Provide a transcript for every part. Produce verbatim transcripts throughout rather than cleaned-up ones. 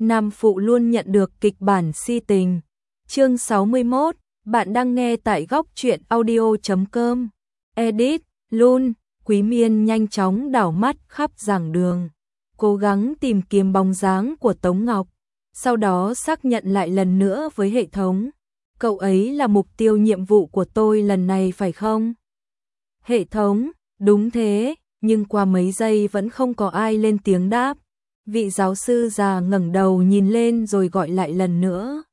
Nam phụ luôn nhận được kịch bản si tình. Chương sáu mươi mốt, bạn đang nghe tại góc truyện audio chấm com. Edit, Lun, Quý Miên nhanh chóng đảo mắt khắp giảng đường, cố gắng tìm kiếm bóng dáng của Tống Ngọc, sau đó xác nhận lại lần nữa với hệ thống. Cậu ấy là mục tiêu nhiệm vụ của tôi lần này phải không? Hệ thống, đúng thế, nhưng qua mấy giây vẫn không có ai lên tiếng đáp. Vị giáo sư già ngẩng đầu nhìn lên rồi gọi lại lần nữa.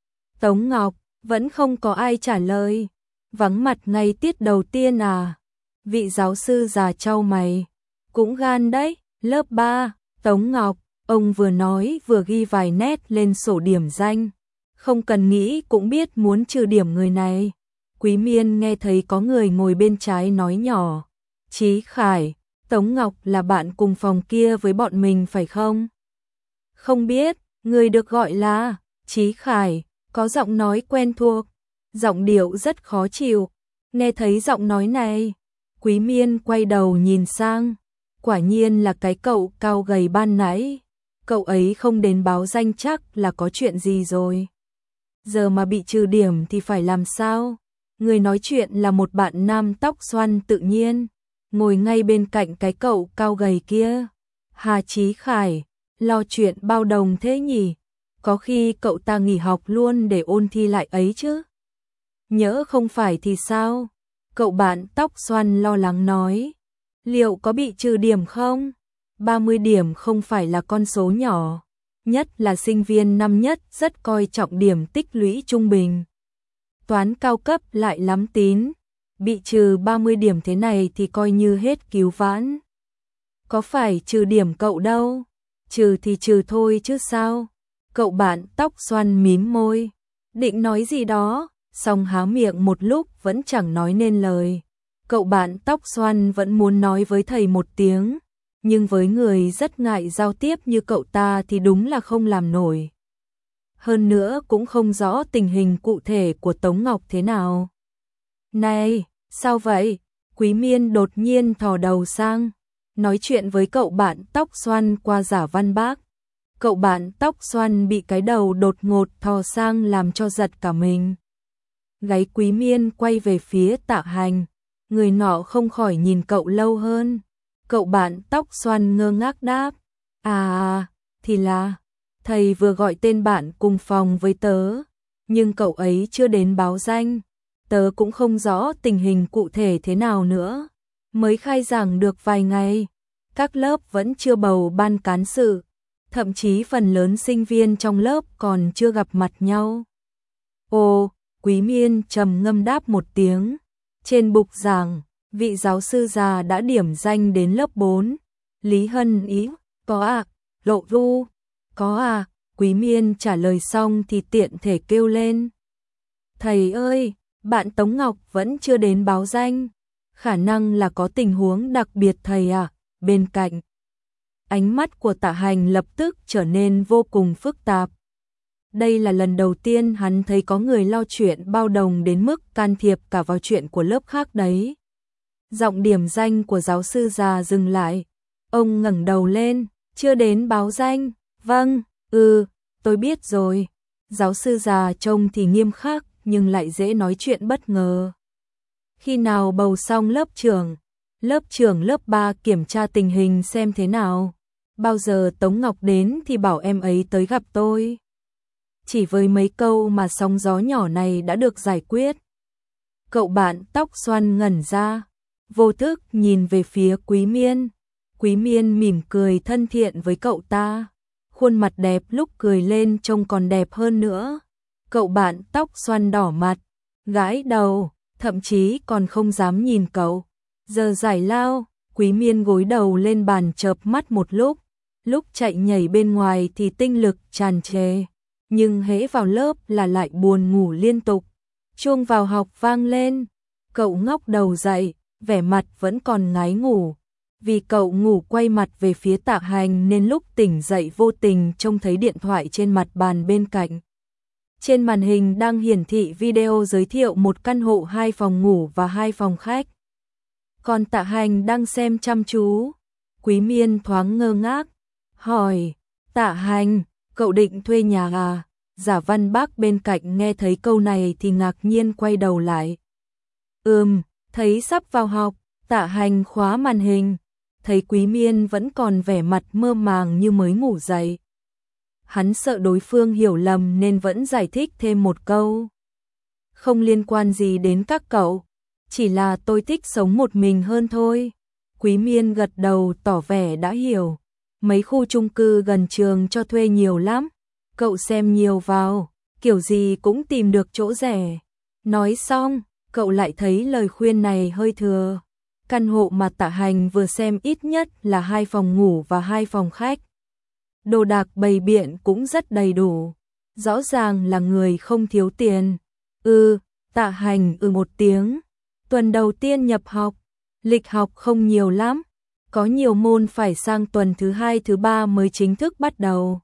Tống Ngọc, vẫn không có ai trả lời. Vắng mặt ngay tiết đầu tiên à? Vị giáo sư già chau mày. Cũng gan đấy, lớp ba, Tống Ngọc, ông vừa nói vừa ghi vài nét lên sổ điểm danh. Không cần nghĩ cũng biết muốn trừ điểm người này. Quý Miên nghe thấy có người ngồi bên trái nói nhỏ. Chí Khải, Tống Ngọc là bạn cùng phòng kia với bọn mình phải không? Không biết, người được gọi là Chí Khải, có giọng nói quen thuộc, giọng điệu rất khó chịu. Nghe thấy giọng nói này, Quý Miên quay đầu nhìn sang, quả nhiên là cái cậu cao gầy ban nãy. Cậu ấy không đến báo danh chắc là có chuyện gì rồi. Giờ mà bị trừ điểm thì phải làm sao? Người nói chuyện là một bạn nam tóc xoăn tự nhiên, ngồi ngay bên cạnh cái cậu cao gầy kia. Hà Chí Khải, lo chuyện bao đồng thế nhỉ? Có khi cậu ta nghỉ học luôn để ôn thi lại ấy chứ? Nhỡ không phải thì sao? Cậu bạn tóc xoăn lo lắng nói. Liệu có bị trừ điểm không? ba mươi điểm không phải là con số nhỏ, nhất là sinh viên năm nhất rất coi trọng điểm tích lũy trung bình. Toán cao cấp lại lắm tín, bị trừ ba mươi điểm thế này thì coi như hết cứu vãn. Có phải trừ điểm cậu đâu, trừ thì trừ thôi chứ sao? Cậu bạn tóc xoăn mím môi, định nói gì đó, xong há miệng một lúc vẫn chẳng nói nên lời. Cậu bạn tóc xoăn vẫn muốn nói với thầy một tiếng, nhưng với người rất ngại giao tiếp như cậu ta thì đúng là không làm nổi. Hơn nữa cũng không rõ tình hình cụ thể của Tống Ngọc thế nào. Này, sao vậy? Quý Miên đột nhiên thò đầu sang, nói chuyện với cậu bạn tóc xoăn qua giả văn bác. Cậu bạn tóc xoăn bị cái đầu đột ngột thò sang làm cho giật cả mình. Gáy Quý Miên quay về phía Tạ Hành, người nọ không khỏi nhìn cậu lâu hơn. Cậu bạn tóc xoăn ngơ ngác đáp, à, thì là, thầy vừa gọi tên bạn cùng phòng với tớ, nhưng cậu ấy chưa đến báo danh, tớ cũng không rõ tình hình cụ thể thế nào nữa, mới khai giảng được vài ngày, các lớp vẫn chưa bầu ban cán sự, thậm chí phần lớn sinh viên trong lớp còn chưa gặp mặt nhau. Ồ, Quý Miên trầm ngâm đáp một tiếng, trên bục giảng, vị giáo sư già đã điểm danh đến lớp bốn. Lý Hân ý, có à, Lộ Du, có à, Quý Miên trả lời xong thì tiện thể kêu lên. Thầy ơi, bạn Tống Ngọc vẫn chưa đến báo danh, khả năng là có tình huống đặc biệt thầy à, bên cạnh. Ánh mắt của Tạ Hành lập tức trở nên vô cùng phức tạp. Đây là lần đầu tiên hắn thấy có người lo chuyện bao đồng đến mức can thiệp cả vào chuyện của lớp khác đấy. Giọng điểm danh của giáo sư già dừng lại. Ông ngẩng đầu lên, chưa đến báo danh. Vâng, ừ, tôi biết rồi. Giáo sư già trông thì nghiêm khắc nhưng lại dễ nói chuyện bất ngờ. Khi nào bầu xong lớp trưởng, lớp trưởng lớp ba kiểm tra tình hình xem thế nào. Bao giờ Tống Ngọc đến thì bảo em ấy tới gặp tôi. Chỉ với mấy câu mà sóng gió nhỏ này đã được giải quyết. Cậu bạn tóc xoăn ngẩn ra, vô thức nhìn về phía Quý Miên. Quý Miên mỉm cười thân thiện với cậu ta, khuôn mặt đẹp lúc cười lên trông còn đẹp hơn nữa. Cậu bạn tóc xoăn đỏ mặt, gãi đầu, thậm chí còn không dám nhìn cậu. Giờ giải lao, Quý Miên gối đầu lên bàn chợp mắt một lúc, lúc chạy nhảy bên ngoài thì tinh lực tràn trề, nhưng hễ vào lớp là lại buồn ngủ liên tục. Chuông vào học vang lên, cậu ngóc đầu dậy, vẻ mặt vẫn còn ngái ngủ. Vì cậu ngủ quay mặt về phía Tạ Hành nên lúc tỉnh dậy vô tình trông thấy điện thoại trên mặt bàn bên cạnh. Trên màn hình đang hiển thị video giới thiệu một căn hộ hai phòng ngủ và hai phòng khách. Còn Tạ Hành đang xem chăm chú. Quý Miên thoáng ngơ ngác, hỏi, Tạ Hành, cậu định thuê nhà à? Giả Văn Bác bên cạnh nghe thấy câu này thì ngạc nhiên quay đầu lại. Ừm, thấy sắp vào học, Tạ Hành khóa màn hình, thấy Quý Miên vẫn còn vẻ mặt mơ màng như mới ngủ dậy. Hắn sợ đối phương hiểu lầm nên vẫn giải thích thêm một câu. Không liên quan gì đến các cậu, chỉ là tôi thích sống một mình hơn thôi. Quý Miên gật đầu tỏ vẻ đã hiểu. Mấy khu chung cư gần trường cho thuê nhiều lắm, cậu xem nhiều vào, kiểu gì cũng tìm được chỗ rẻ. Nói xong, cậu lại thấy lời khuyên này hơi thừa. Căn hộ mà Tạ Hành vừa xem ít nhất là hai phòng ngủ và hai phòng khách. Đồ đạc bày biện cũng rất đầy đủ, rõ ràng là người không thiếu tiền. Ừ, Tạ Hành ừ một tiếng. Tuần đầu tiên nhập học, lịch học không nhiều lắm, có nhiều môn phải sang tuần thứ hai thứ ba mới chính thức bắt đầu.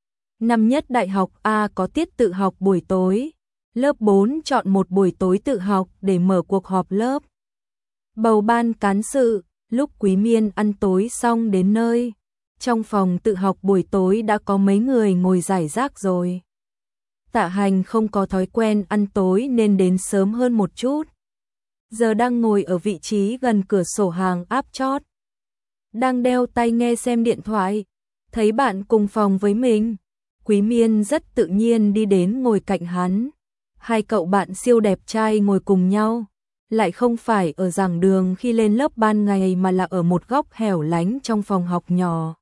Năm nhất đại học A có tiết tự học buổi tối, lớp bốn chọn một buổi tối tự học để mở cuộc họp lớp. Bầu ban cán sự, lúc Quý Miên ăn tối xong đến nơi, trong phòng tự học buổi tối đã có mấy người ngồi rải rác rồi. Tạ Hành không có thói quen ăn tối nên đến sớm hơn một chút. Giờ đang ngồi ở vị trí gần cửa sổ hàng áp chót. Đang đeo tai nghe xem điện thoại, thấy bạn cùng phòng với mình. Quý Miên rất tự nhiên đi đến ngồi cạnh hắn. Hai cậu bạn siêu đẹp trai ngồi cùng nhau, lại không phải ở giảng đường khi lên lớp ban ngày mà là ở một góc hẻo lánh trong phòng học nhỏ.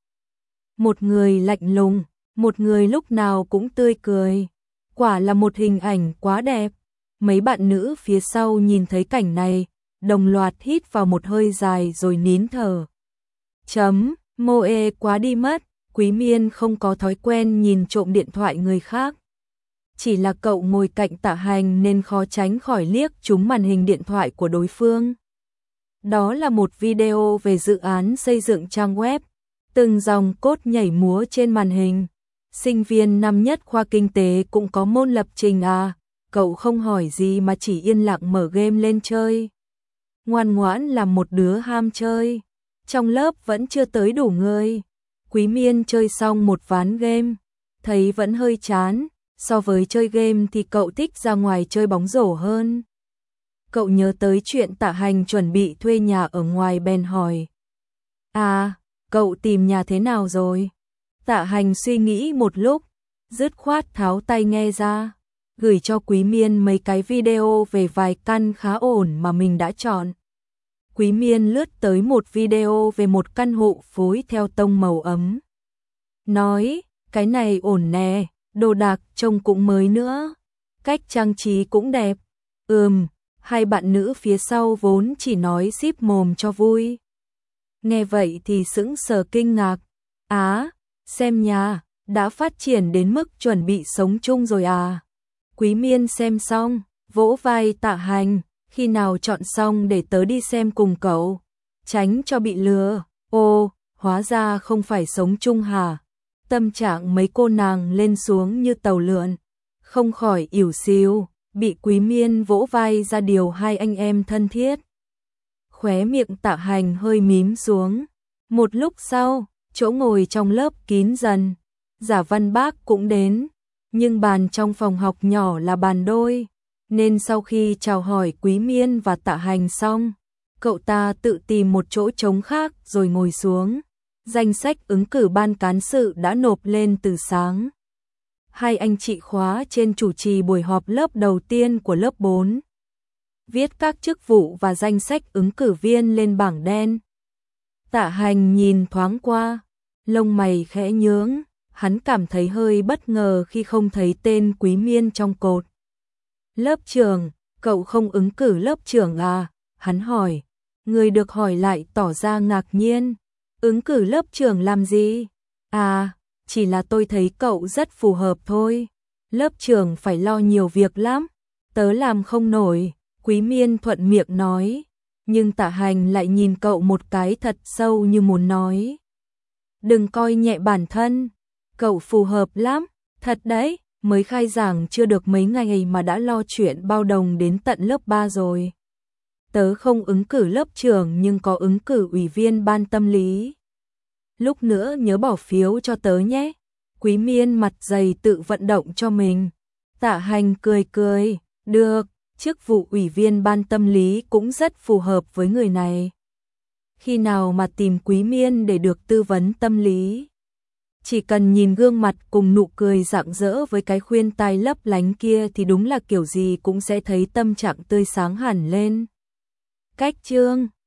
Một người lạnh lùng, một người lúc nào cũng tươi cười. Quả là một hình ảnh quá đẹp. Mấy bạn nữ phía sau nhìn thấy cảnh này, đồng loạt hít vào một hơi dài rồi nín thở. Chấm, mô ê quá đi mất. Quý Miên không có thói quen nhìn trộm điện thoại người khác. Chỉ là cậu ngồi cạnh Tạ Hành nên khó tránh khỏi liếc trúng màn hình điện thoại của đối phương. Đó là một video về dự án xây dựng trang web. Từng dòng cốt nhảy múa trên màn hình. Sinh viên năm nhất khoa kinh tế cũng có môn lập trình à? Cậu không hỏi gì mà chỉ yên lặng mở game lên chơi. Ngoan ngoãn làm một đứa ham chơi. Trong lớp vẫn chưa tới đủ người. Quý Miên chơi xong một ván game, thấy vẫn hơi chán. So với chơi game thì cậu thích ra ngoài chơi bóng rổ hơn. Cậu nhớ tới chuyện Tạ Hành chuẩn bị thuê nhà ở ngoài bèn hỏi. À, cậu tìm nhà thế nào rồi? Tạ Hành suy nghĩ một lúc, dứt khoát tháo tai nghe ra, gửi cho Quý Miên mấy cái video về vài căn khá ổn mà mình đã chọn. Quý Miên lướt tới một video về một căn hộ phối theo tông màu ấm. Nói, cái này ổn nè, đồ đạc trông cũng mới nữa, cách trang trí cũng đẹp. Ừm, hai bạn nữ phía sau vốn chỉ nói xíp mồm cho vui. Nghe vậy thì sững sờ kinh ngạc. Á, xem nhà, đã phát triển đến mức chuẩn bị sống chung rồi à? Quý Miên xem xong, vỗ vai Tạ Hành, khi nào chọn xong để tớ đi xem cùng cậu, tránh cho bị lừa. Ô, hóa ra không phải sống chung hả? Tâm trạng mấy cô nàng lên xuống như tàu lượn, không khỏi ỉu xìu, bị Quý Miên vỗ vai ra điều hai anh em thân thiết. Khóe miệng Tạ Hành hơi mím xuống. Một lúc sau, chỗ ngồi trong lớp kín dần, Giả Văn Bác cũng đến, nhưng bàn trong phòng học nhỏ là bàn đôi, nên sau khi chào hỏi Quý Miên và Tạ Hành xong, cậu ta tự tìm một chỗ trống khác rồi ngồi xuống. Danh sách ứng cử ban cán sự đã nộp lên từ sáng. Hai anh chị khóa trên chủ trì buổi họp lớp đầu tiên của lớp bốn. Viết các chức vụ và danh sách ứng cử viên lên bảng đen. Tạ Hành nhìn thoáng qua, lông mày khẽ nhướng, hắn cảm thấy hơi bất ngờ khi không thấy tên Quý Miên trong cột. Lớp trưởng, cậu không ứng cử lớp trưởng à? Hắn hỏi. Người được hỏi lại tỏ ra ngạc nhiên. Ứng cử lớp trưởng làm gì? À, chỉ là tôi thấy cậu rất phù hợp thôi. Lớp trưởng phải lo nhiều việc lắm. Tớ làm không nổi, Quý Miên thuận miệng nói. Nhưng Tạ Hành lại nhìn cậu một cái thật sâu như muốn nói. Đừng coi nhẹ bản thân, cậu phù hợp lắm, thật đấy, mới khai giảng chưa được mấy ngày mà đã lo chuyện bao đồng đến tận lớp ba rồi. Tớ không ứng cử lớp trưởng nhưng có ứng cử ủy viên ban tâm lý. Lúc nữa nhớ bỏ phiếu cho tớ nhé. Quý Miên mặt dày tự vận động cho mình. Tạ Hành cười cười, được, chức vụ ủy viên ban tâm lý cũng rất phù hợp với người này. Khi nào mà tìm Quý Miên để được tư vấn tâm lý? Chỉ cần nhìn gương mặt cùng nụ cười rạng rỡ với cái khuyên tai lấp lánh kia thì đúng là kiểu gì cũng sẽ thấy tâm trạng tươi sáng hẳn lên. Cách chương